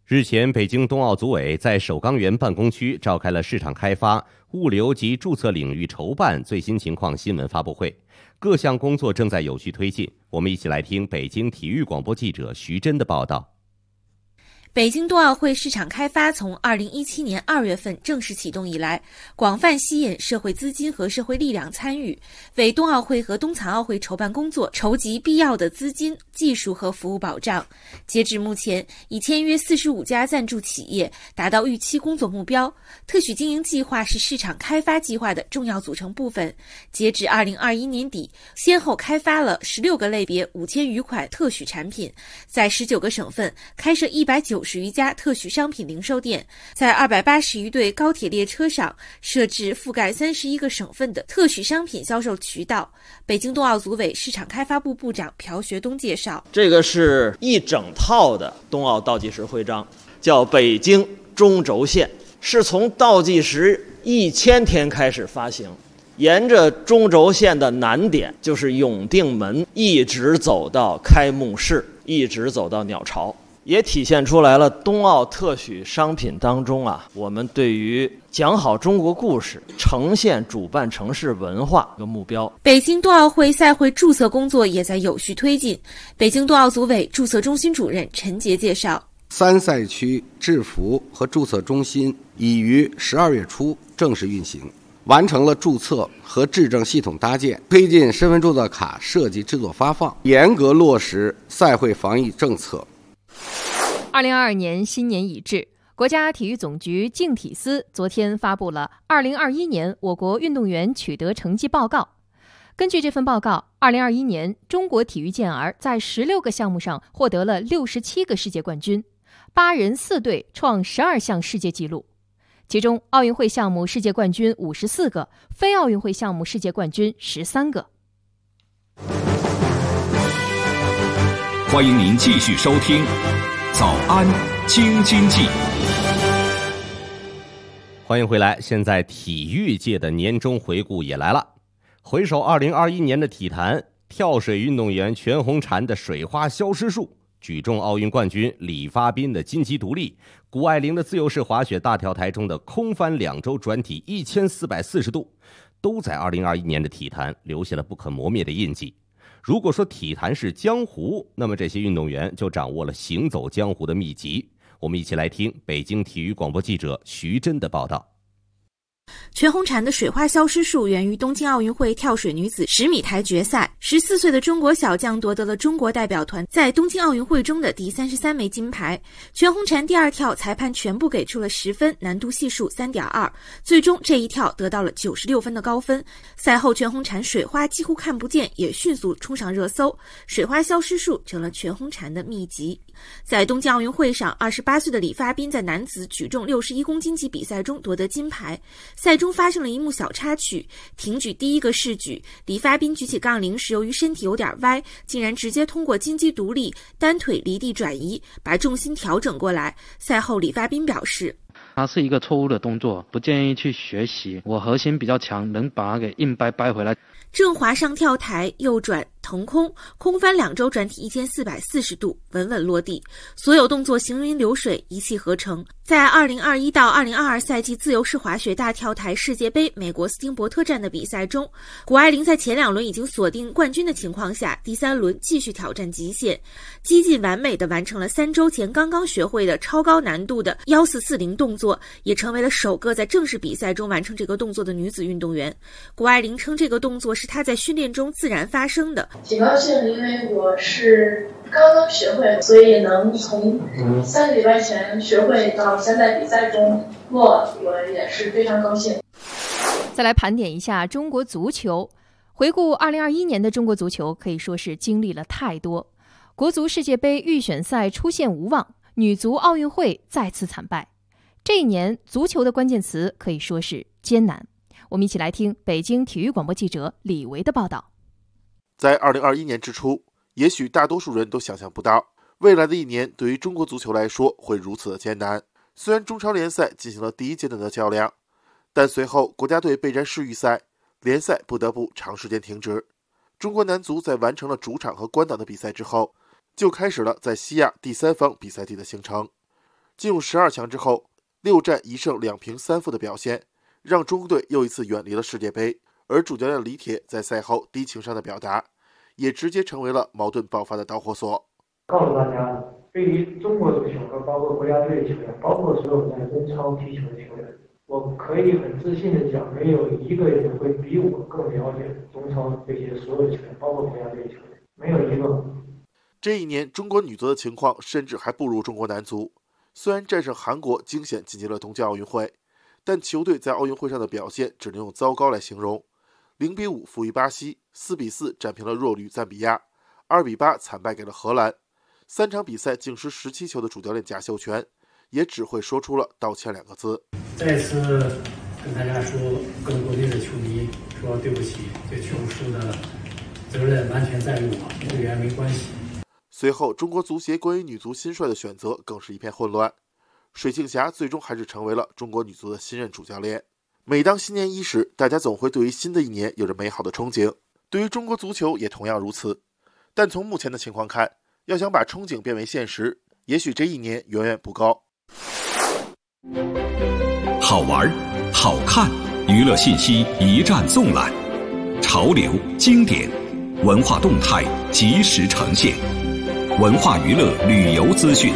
日前，北京冬奥组委在首钢园办公区召开了市场开发、物流及注册领域筹办最新情况新闻发布会，各项工作正在有序推进。我们一起来听北京体育广播记者徐真的报道。 北京冬奥会市场开发从二零一七年二月份正式启动以来，广泛吸引社会资金和社会力量参与，为冬奥会和冬残奥会筹办工作筹集必要的资金、技术和服务保障。截至目前，已签约四十五家赞助企业，达到预期工作目标。特许经营计划是市场开发计划的重要组成部分。截至二零二一年底，先后开发了十六个类别五千余款特许产品，在十九个省份开设一百九十余家特许商品零售店，在二百八十余对高铁列车上设置覆盖三十一个省份的特许商品销售渠道。北京冬奥组委市场开发部部长朴学东介绍， 这个是一整套的冬奥倒计时徽章，叫北京中轴线，是从倒计时一千天开始发行，沿着中轴线的南点就是永定门，一直走到开幕式，一直走到鸟巢，也体现出来了冬奥特许商品当中啊，我们对于讲好中国故事、呈现主办城市文化的目标。 北京冬奥会赛会注册工作也在有序推进。北京冬奥组委注册中心主任陈杰介绍， 三赛区制服和注册中心已于十二月初正式运行，完成了注册和质证系统搭建，推进身份注册卡设计制作发放，严格落实赛会防疫政策。 二零二二年新年已至，国家体育总局竞体司昨天发布了二零二一年我国运动员取得成绩报告。根据这份报告，二零二一年中国体育健儿在十六个项目上获得了六十七个世界冠军，八人四队创十二项世界纪录。其中，奥运会项目世界冠军五十四个，非奥运会项目世界冠军十三个。 欢迎您继续收听早安京津冀。 欢迎回来，现在体育界的年终回顾也来了。回首二零二一年的体坛，跳水运动员全红婵的水花消失术，举重奥运冠军李发彬的金鸡独立，谷爱凌的自由式滑雪大跳台中的空翻两周转体一千四百四十度，都在二零二一年的体坛留下了不可磨灭的印记。如果说体坛是江湖，那么这些运动员就掌握了行走江湖的秘籍。我们一起来听北京体育广播记者徐真的报道。 全红婵的水花消失术源于东京奥运会跳水女子十米台决赛，十四岁的中国小将夺得了中国代表团在东京奥运会中的第三十三枚金牌。全红婵第二跳裁判全部给出了十分，难度系数 三点二， 最终这一跳得到了九十六分的高分。赛后全红婵水花几乎看不见，也迅速冲上热搜，水花消失术成了全红婵的秘籍。在东京奥运会上，二十八岁的李发彬在男子举重六十一公斤级比赛中夺得金牌。赛中发生了一幕小插曲，挺举第一个试举，李发彬举起杠铃时，由于身体有点歪，竟然直接通过金鸡独立单腿离地转移，把重心调整过来。赛后李发彬表示， 它是一个错误的动作，不建议去学习，我核心比较强，能把它给硬掰掰回来。 正滑上跳台，右转腾空，空翻两周转体一千四百四十度，稳稳落地，所有动作行云流水，一气呵成。在二零二一到二零二二赛季自由式滑雪大跳台世界杯美国斯汀伯特站的比赛中，谷爱凌在前两轮已经锁定冠军的情况下，第三轮继续挑战极限，几近完美地完成了三周前刚刚学会的超高难度的一四四零动作，也成为了首个在正式比赛中完成这个动作的女子运动员。谷爱凌称这个动作是她在训练中自然发生的。 挺高兴，因为我是刚刚学会，所以能从三个礼拜前学会到现在比赛中落，我也是非常高兴。 再来盘点一下中国足球，回顾二零二一年的中国足球，可以说是经历了太多。国足世界杯预选赛出现无望，女足奥运会再次惨败。这一年足球的关键词可以说是艰难。我们一起来听北京体育广播记者李维的报道。 在二零二一年之初，也许大多数人都想象不到，未来的一年对于中国足球来说会如此的艰难。虽然中超联赛进行了第一阶段的较量，但随后国家队备战世预赛，联赛不得不长时间停止。中国男足在完成了主场和关岛的比赛之后，就开始了在西亚第三方比赛地的行程。 进入十二强之后，六战一胜两平三负的表现，让中国队又一次远离了世界杯。而主教练李铁在赛后低情商的表达，也直接成为了矛盾爆发的导火索。 告诉大家，对于中国足球和包括国家队的球员，包括所有在中超踢球的球员，我可以很自信的讲，没有一个人会比我更了解中超这些所有的球员，包括国家队的球员，没有一个。 这一年，中国女足的情况甚至还不如中国男足。虽然战胜韩国惊险晋级了东京奥运会，但球队在奥运会上的表现只能用糟糕来形容。零比五负于巴西，四比四战平了弱旅赞比亚，二比八惨败给了荷兰。三场比赛净失十七球的主教练贾秀全，也只会说出了道歉两个字。 再次跟大家说，跟国内的球迷说对不起，这球输的责任完全在于我，队员没关系。 随后，中国足协关于女足新帅的选择更是一片混乱。水庆霞最终还是成为了中国女足的新任主教练。每当新年伊始，大家总会对于新的一年有着美好的憧憬，对于中国足球也同样如此。但从目前的情况看，要想把憧憬变为现实，也许这一年远远不高。 好玩、好看，娱乐信息一站纵览，潮流、经典、文化动态及时呈现，文化娱乐旅游资讯。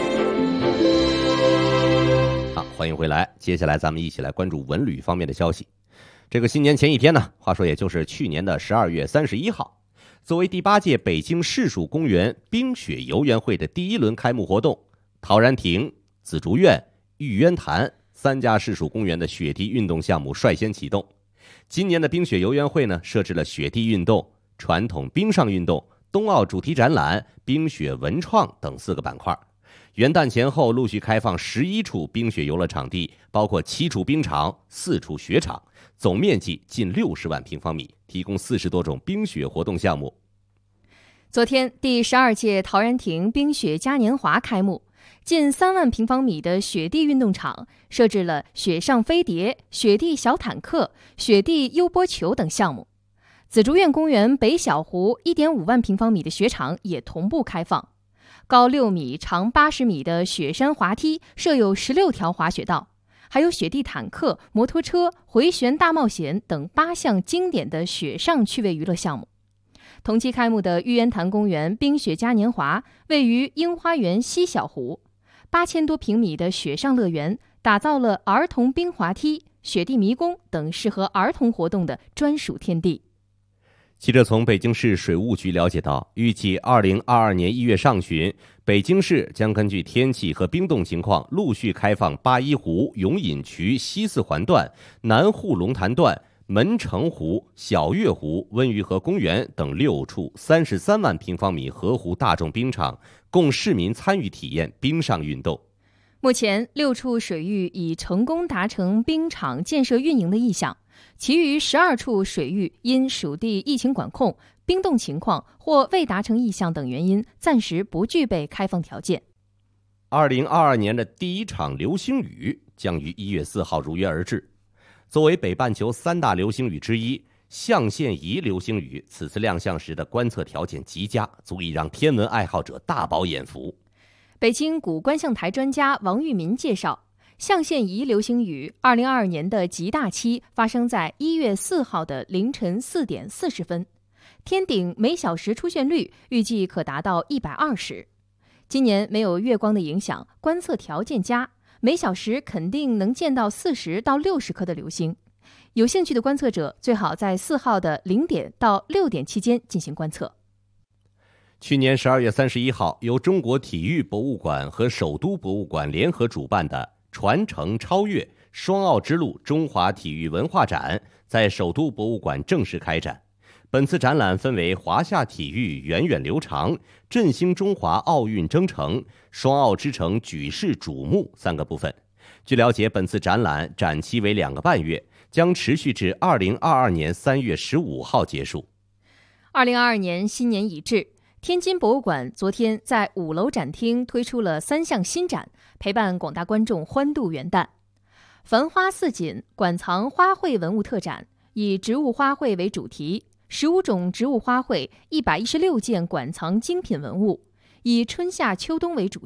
好，欢迎回来。接下来咱们一起来关注文旅方面的消息。这个新年前一天呢，话说也就是去年的十二月三十一号，作为第八届北京市属公园冰雪游园会的第一轮开幕活动，陶然亭、紫竹院、玉渊潭三家市属公园的雪地运动项目率先启动。今年的冰雪游园会呢，设置了雪地运动、传统冰上运动、冬奥主题展览、冰雪文创等四个板块。元旦前后陆续开放十一处冰雪游乐场地，包括七处冰场、四处雪场，总面积近六十万平方米，提供四十多种冰雪活动项目。 昨天，第十二届陶然亭冰雪嘉年华开幕，近三万平方米的雪地运动场设置了雪上飞碟、雪地小坦克、雪地悠波球等项目。紫竹院公园北小湖 一点五万平方米的雪场也同步开放。高六米、长八十米的雪山滑梯设有十六条滑雪道，还有雪地坦克、摩托车、回旋大冒险等八项经典的雪上趣味娱乐项目。同期开幕的玉渊潭公园冰雪嘉年华位于樱花园西小湖，八千多平米的雪上乐园打造了儿童冰滑梯、雪地迷宫等适合儿童活动的专属天地。 记者从北京市水务局了解到，预计二零二二年一月上旬，北京市将根据天气和冰冻情况，陆续开放八一湖、永隐渠西四环段、南沪龙潭段、门城湖、小月湖、温榆河公园等六处三十三万平方米河湖大众冰场，供市民参与体验冰上运动。 目前，六处水域已成功达成冰场建设运营的意向。其余十二处水域因属地疫情管控、冰冻情况或未达成意向等原因，暂时不具备开放条件。 二零二二年的第一场流星雨将于一月四号如约而至。作为北半球三大流星雨之一，象限仪流星雨此次亮相时的观测条件极佳，足以让天文爱好者大饱眼福。 北京古观象台专家王玉民介绍，象限仪流星雨二零二二年的极大期发生在一月四号的凌晨四点四十分，天顶每小时出现率预计可达到一百二十。今年没有月光的影响，观测条件佳，每小时肯定能见到四十到六十颗的流星。有兴趣的观测者最好在四号的零点到六点期间进行观测。 去年十二月三十一号，由中国体育博物馆和首都博物馆联合主办的传承超越双奥之路中华体育文化展在首都博物馆正式开展。本次展览分为华夏体育源远流长、振兴中华奥运征程、双奥之城举世瞩目三个部分。据了解，本次展览展期为两个半月，将持续至二零二二年三月十五号结束。 二零二二年新年已至，天津博物馆昨天在五楼展厅推出了三项新展，陪伴广大观众欢度元旦。繁花似锦馆藏花卉文物特展，以植物花卉为主题，十五种植物花卉，一百一十六件馆藏精品文物，以春夏秋冬为主线，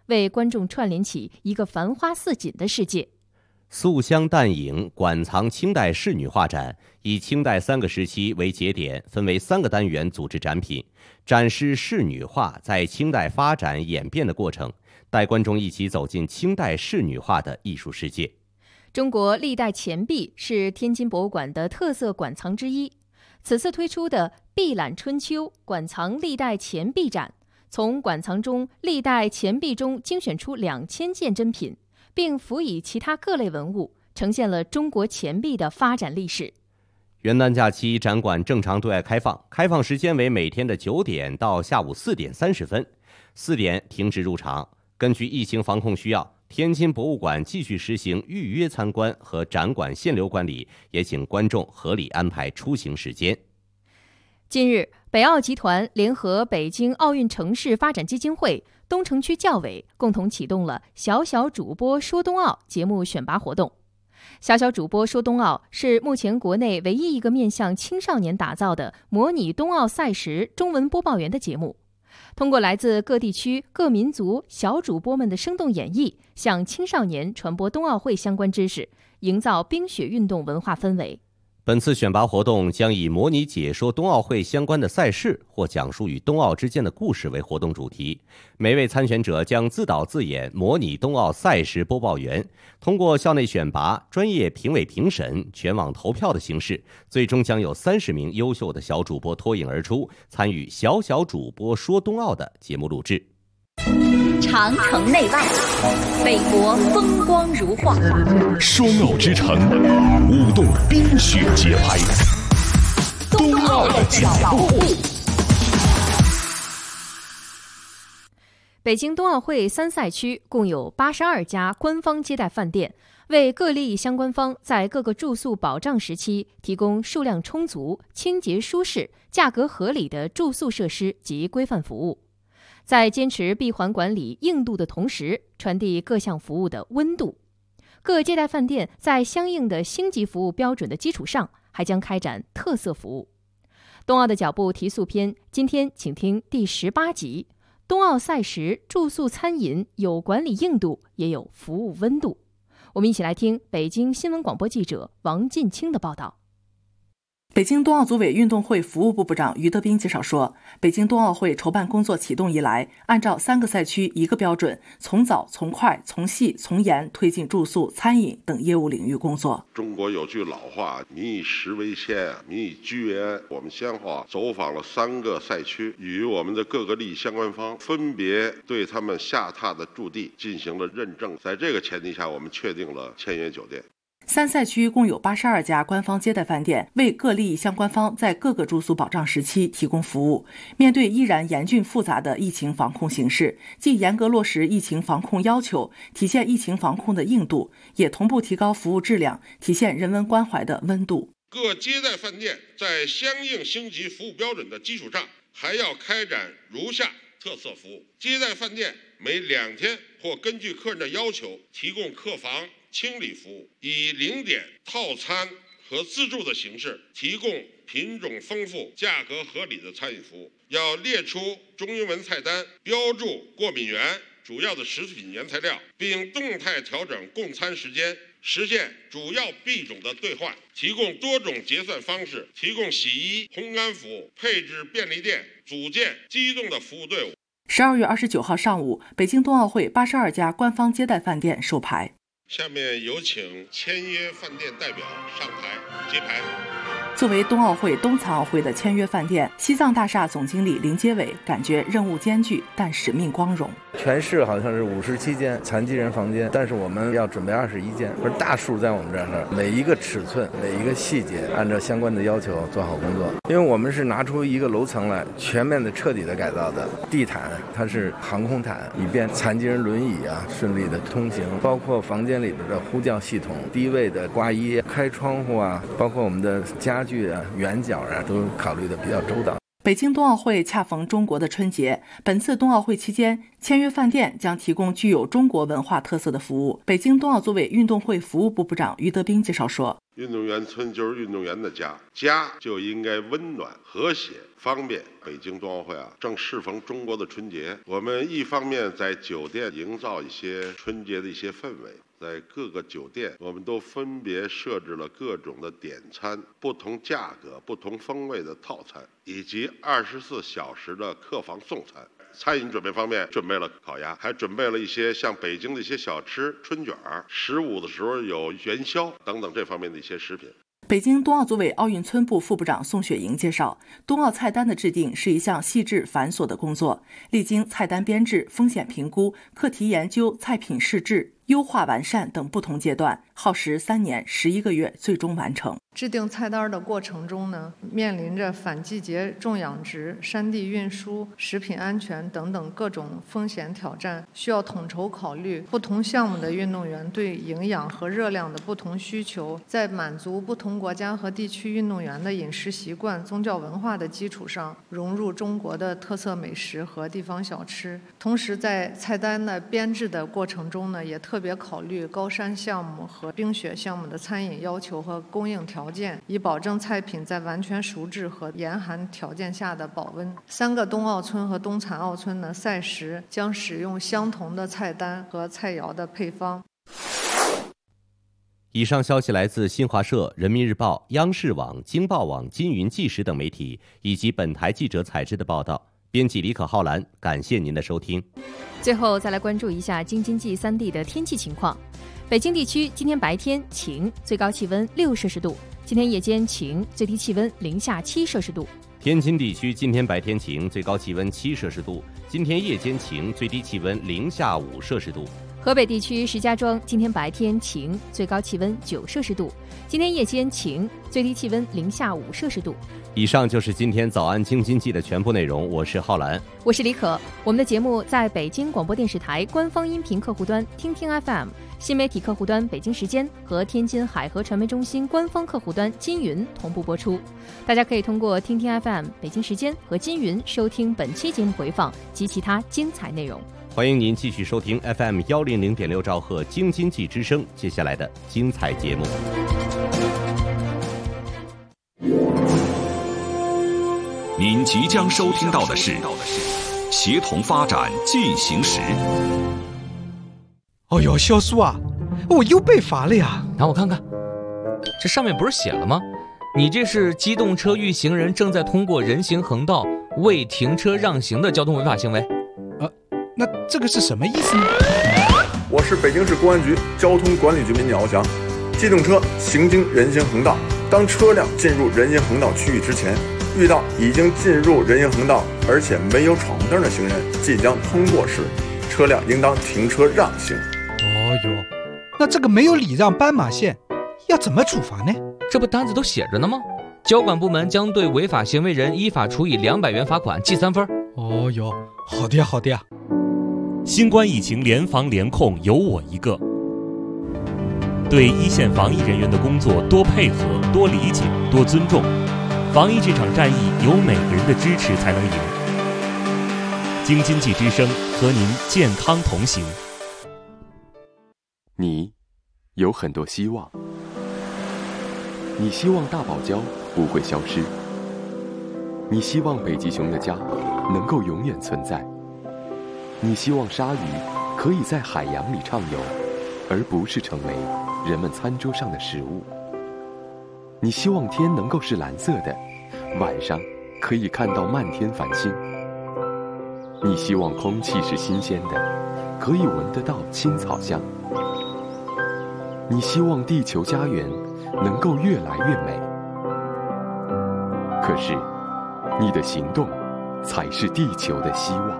为观众串联起一个繁花似锦的世界。 素香淡影馆藏清代仕女画展，以清代三个时期为节点，分为三个单元组织展品，展示仕女画在清代发展演变的过程，带观众一起走进清代仕女画的艺术世界。 中国历代钱币是天津博物馆的特色馆藏之一。此次推出的毕览春秋馆藏历代钱币展，从馆藏中历代钱币中精选出两千件珍品，并辅以其他各类文物，呈现了中国钱币的发展历史。 元旦假期展馆正常对外开放，开放时间为每天的九点到下午四点三十分，四点停止入场。根据疫情防控需要，天津博物馆继续实行预约参观和展馆限流管理，也请观众合理安排出行时间。 近日，北奥集团联合北京奥运城市发展基金会、东城区教委共同启动了“小小主播说冬奥”节目选拔活动。小小主播说冬奥是目前国内唯一一个面向青少年打造的模拟冬奥赛时中文播报员的节目。通过来自各地区各民族小主播们的生动演绎，向青少年传播冬奥会相关知识，营造冰雪运动文化氛围。 本次选拔活动将以模拟解说冬奥会相关的赛事或讲述与冬奥之间的故事为活动主题，每位参选者将自导自演模拟冬奥赛时播报员，通过校内选拔、专业评委评审、全网投票的形式，最终将有三十名优秀的小主播脱颖而出，参与小小主播说冬奥的节目录制。 长城内外，北国风光如画， 双奥之城，舞动冰雪节拍，冬奥的脚步。 北京冬奥会三赛区共有八十二家官方接待饭店，为各利益相关方在各个住宿保障时期提供数量充足、清洁舒适、价格合理的住宿设施及规范服务。在坚持闭环管理硬度的同时，传递各项服务的温度。各接待饭店在相应的星级服务标准的基础上，还将开展特色服务。冬奥的脚步提速篇，今天请听第十八集：冬奥赛时住宿餐饮有管理硬度，也有服务温度。我们一起来听北京新闻广播记者王进清的报道。 北京冬奥组委运动会服务部部长于德斌介绍说，北京冬奥会筹办工作启动以来，按照三个赛区一个标准，从早、从快、从细、从严推进住宿、餐饮等业务领域工作。 中国有句老话，民以食为先，民以居为安。我们先后走访了三个赛区，与我们的各个利益相关方分别对他们下榻的驻地进行了认证。在这个前提下，我们确定了签约酒店。 三赛区共有八十二家官方接待饭店，为各利益相关方在各个住宿保障时期提供服务。面对依然严峻复杂的疫情防控形势，既严格落实疫情防控要求，体现疫情防控的硬度，也同步提高服务质量，体现人文关怀的温度。 各接待饭店在相应星级服务标准的基础上，还要开展如下特色服务：接待饭店每两天或根据客人的要求提供客房清理服务，以零点、套餐和自助的形式提供品种丰富、价格合理的餐饮服务。要列出中英文菜单，标注过敏源、主要的食品原材料，并动态调整供餐时间，实现主要币种的兑换，提供多种结算方式，提供洗衣、烘干服务，配置便利店，组建机动的服务队伍。 十二月二十九号上午，北京冬奥会八十二家官方接待饭店授牌。 下面有请签约饭店代表上台揭牌。 作为冬奥会、冬残奥会的签约饭店，西藏大厦总经理林接伟感觉任务艰巨，但使命光荣。 全市好像是五十七间残疾人房间，但是我们要准备二十一间，而大数在我们这儿，每一个尺寸、每一个细节，按照相关的要求做好工作。因为我们是拿出一个楼层来，全面的、彻底的改造的。地毯它是航空毯，以便残疾人轮椅啊顺利的通行。包括房间里边的呼叫系统、低位的挂衣、开窗户啊，包括我们的家具啊、圆角啊，都考虑的比较周到。 北京冬奥会恰逢中国的春节，本次冬奥会期间，签约饭店将提供具有中国文化特色的服务。北京冬奥组委运动会服务部部长于德斌介绍说， 运动员村就是运动员的家，家就应该温暖、和谐、方便。北京冬奥会啊，正适逢中国的春节，我们一方面在酒店营造一些春节的一些氛围，在各个酒店我们都分别设置了各种的点餐、不同价格、不同风味的套餐，以及二十四小时的客房送餐。餐饮准备方面准备了烤鸭，还准备了一些像北京的一些小吃、春卷儿，十五的时候有元宵等等这方面的一些食品。 北京冬奥组委奥运村部副部长宋雪莹介绍，冬奥菜单的制定是一项细致繁琐的工作，历经菜单编制、风险评估、课题研究、菜品试制、优化完善等不同阶段，耗时三年十一个月，最终完成。 制定菜单的过程中呢，面临着反季节种养殖、山地运输、食品安全等等各种风险挑战，需要统筹考虑不同项目的运动员对营养和热量的不同需求，在满足不同国家和地区运动员的饮食习惯、宗教文化的基础上，融入中国的特色美食和地方小吃。同时，在菜单的编制的过程中呢，也特别考虑高山项目和冰雪项目的餐饮要求和供应条件，以保证菜品在完全熟制和严寒条件下的保温。三个冬奥村和冬残奥村的赛时将使用相同的菜单和菜肴的配方。 以上消息来自新华社、人民日报、央视网、京报网、金云纪实等媒体，以及本台记者采制的报道。编辑李可浩然，感谢您的收听。 最后再来关注一下京津冀三地的天气情况。北京地区今天白天晴，最高气温六摄氏度；今天夜间晴，最低气温零下七摄氏度。 天津地区今天白天晴，最高气温七摄氏度；今天夜间晴，最低气温零下五摄氏度。 河北地区石家庄今天白天晴，最高气温九摄氏度；今天夜间晴，最低气温零下五摄氏度。 以上就是今天早安京津冀的全部内容，我是浩然， 我是李可。我们的节目在北京广播电视台官方音频客户端听听 F M、 新媒体客户端北京时间和天津海河传媒中心官方客户端金云同步播出。大家可以通过听听 F M 北京时间和金云收听本期节目回放及其他精彩内容。 欢迎您继续收听 F M 一零零点六兆赫京津冀之声接下来的精彩节目。 您即将收听到的是协同发展进行时。 哦呦，肖叔啊，我又被罚了呀！ 拿我看看，这上面不是写了吗？你这是机动车遇行人正在通过人行横道未停车让行的交通违法行为。 呃，那这个是什么意思呢？ 我是北京市公安局交通管理局民警敖翔。机动车行经人行横道，当车辆进入人行横道区域之前，遇到已经进入人行横道而且没有闯红灯的行人即将通过时，车辆应当停车让行。 哦哟，那这个没有礼让斑马线要怎么处罚呢？ 这不单子都写着呢吗？交管部门将对违法行为人依法处以两百元罚款，记三分。 哦哟，好的呀好的呀。 新冠疫情联防联控有我一个，对一线防疫人员的工作多配合、多理解、多尊重。防疫这场战役有每个人的支持才能赢。京津冀之声和您健康同行。 你有很多希望，你希望大堡礁不会消失，你希望北极熊的家能够永远存在，你希望鲨鱼可以在海洋里畅游，而不是成为人们餐桌上的食物。你希望天能够是蓝色的，晚上可以看到漫天繁星。你希望空气是新鲜的，可以闻得到青草香。你希望地球家园能够越来越美。可是，你的行动才是地球的希望。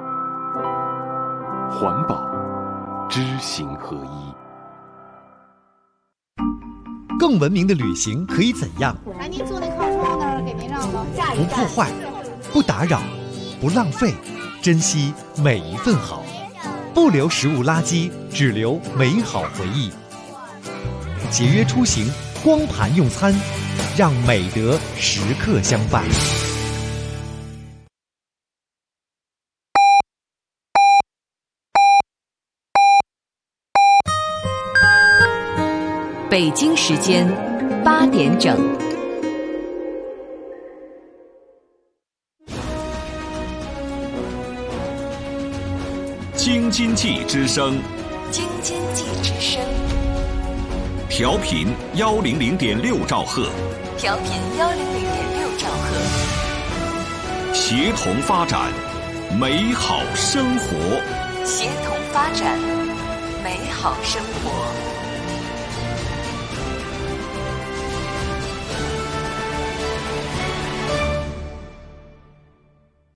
环保，知行合一。 更文明的旅行可以怎样？ 来，您坐那靠窗那儿，给您让了。 不破坏，不打扰，不浪费，珍惜每一份好，不留食物垃圾，只留美好回忆。节约出行，光盘用餐，让美德时刻相伴。 北京时间八点整。 京津冀之声， 京津冀之声， 调频幺零零点六兆赫， 调频幺零零点六兆赫， 协同发展，美好生活， 协同发展，美好生活。